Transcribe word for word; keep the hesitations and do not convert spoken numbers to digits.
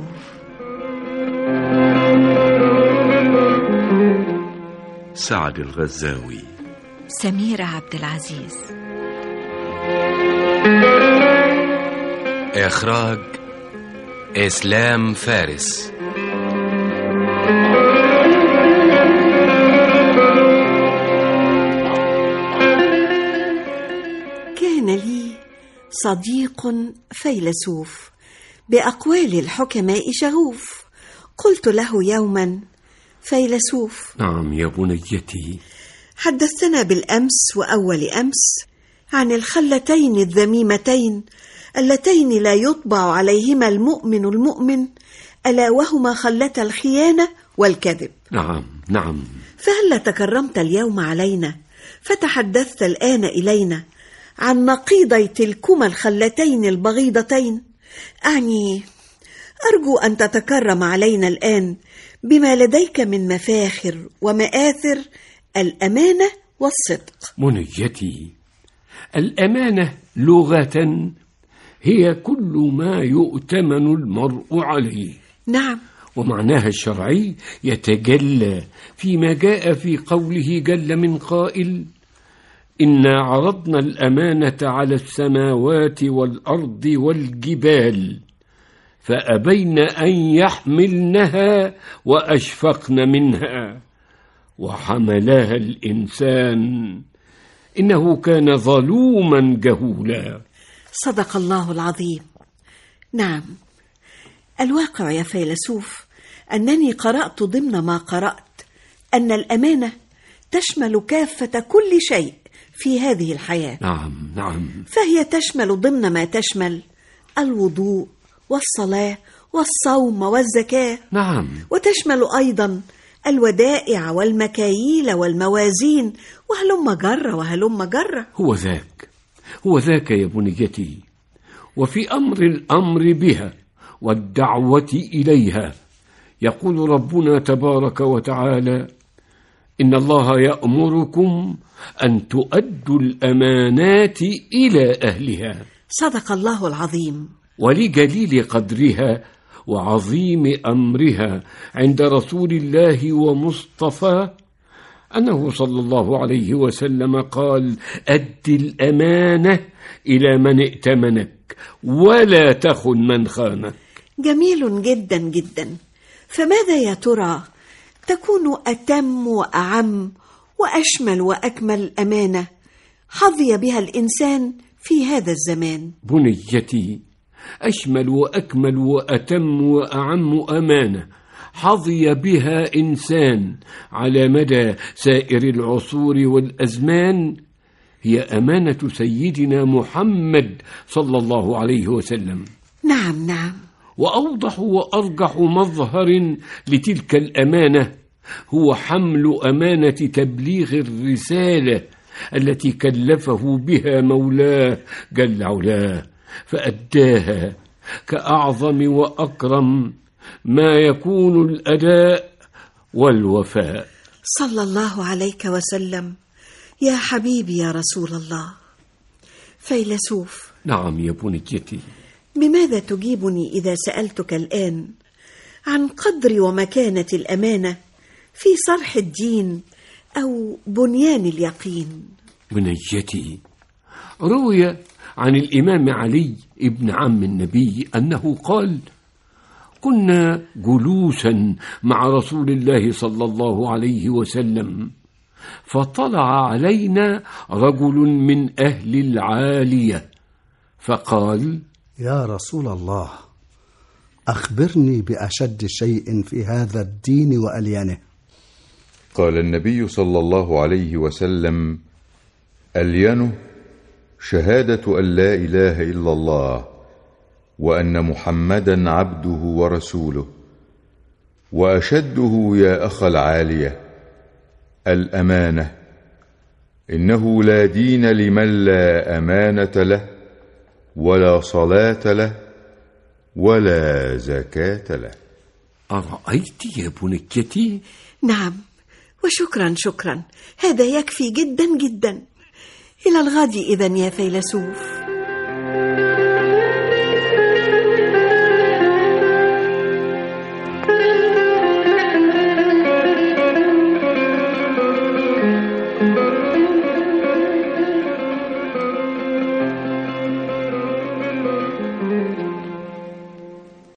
فيلسوف. سعد الغزاوي. سميرة عبد العزيز. إخراج إسلام فارس. كان لي صديق فيلسوف بأقوال الحكماء شغوف. قلت له يوما: فيلسوف. نعم يا بنيتي. حدثتنا بالأمس وأول أمس عن الخلتين الذميمتين اللتين لا يطبع عليهما المؤمن المؤمن، ألا وهما خلتا الخيانة والكذب. نعم نعم. فهل تكرمت اليوم علينا فتحدثت الآن إلينا عن نقيضي تلكما الخلتين البغيضتين؟ أعني أرجو أن تتكرم علينا الآن بما لديك من مفاخر ومآثر الأمانة والصدق. منيتي، الأمانة لغة هي كل ما يؤتمن المرء عليه. نعم. ومعناها الشرعي يتجلى فيما جاء في قوله جل من قائل: إنا عرضنا الأمانة على السماوات والأرض والجبال فأبين أن يحملنها وأشفقن منها وحملها الإنسان إنه كان ظلوما جهولا. صدق الله العظيم. نعم، الواقع يا فيلسوف أنني قرأت ضمن ما قرأت أن الأمانة تشمل كافة كل شيء في هذه الحياة. نعم نعم. فهي تشمل ضمن ما تشمل الوضوء والصلاة والصوم والزكاة. نعم. وتشمل أيضا الودائع والمكاييل والموازين وهلم جرة وهلم جرة. هو ذاك هو ذاك يا بنيتي. وفي أمر الأمر بها والدعوة إليها يقول ربنا تبارك وتعالى: إن الله يأمركم أن تؤدوا الأمانات إلى أهلها. صدق الله العظيم. ولجليل قدرها وعظيم أمرها عند رسول الله ومصطفى أنه صلى الله عليه وسلم قال: أد الأمانة إلى من ائتمنك ولا تخن من خانك. جميل جدا جدا. فماذا يا ترى تكون أتم وأعم وأشمل وأكمل أمانة حظي بها الإنسان في هذا الزمان؟ بنيتي، أشمل وأكمل وأتم وأعم أمانة حظي بها إنسان على مدى سائر العصور والأزمان هي أمانة سيدنا محمد صلى الله عليه وسلم. نعم نعم. وأوضح وأرجح مظهر لتلك الأمانة هو حمل أمانة تبليغ الرسالة التي كلفه بها مولاه جل علاه، فأداها كأعظم وأكرم ما يكون الأداء والوفاء. صلى الله عليك وسلم يا حبيبي يا رسول الله. فيلسوف. نعم يا بنيتي. بماذا تجيبني إذا سألتك الآن عن قدر ومكانة الأمانة في صرح الدين أو بنيان اليقين؟ بنيتي، روي عن الإمام علي ابن عم النبي أنه قال: كنا جلوسا مع رسول الله صلى الله عليه وسلم فطلع علينا رجل من أهل العالية فقال: يا رسول الله، أخبرني بأشد شيء في هذا الدين وأليانه. قال النبي صلى الله عليه وسلم: ألينه شهادة أن لا إله إلا الله وأن محمدا عبده ورسوله. وأشده يا أخ العالية الأمانة، إنه لا دين لمن لا أمانة له ولا صلاة له ولا زكاة له. أرأيت يا بنيتي؟ نعم، وشكرا شكرا، هذا يكفي جدا جدا. إلى الغد إذن يا فيلسوف.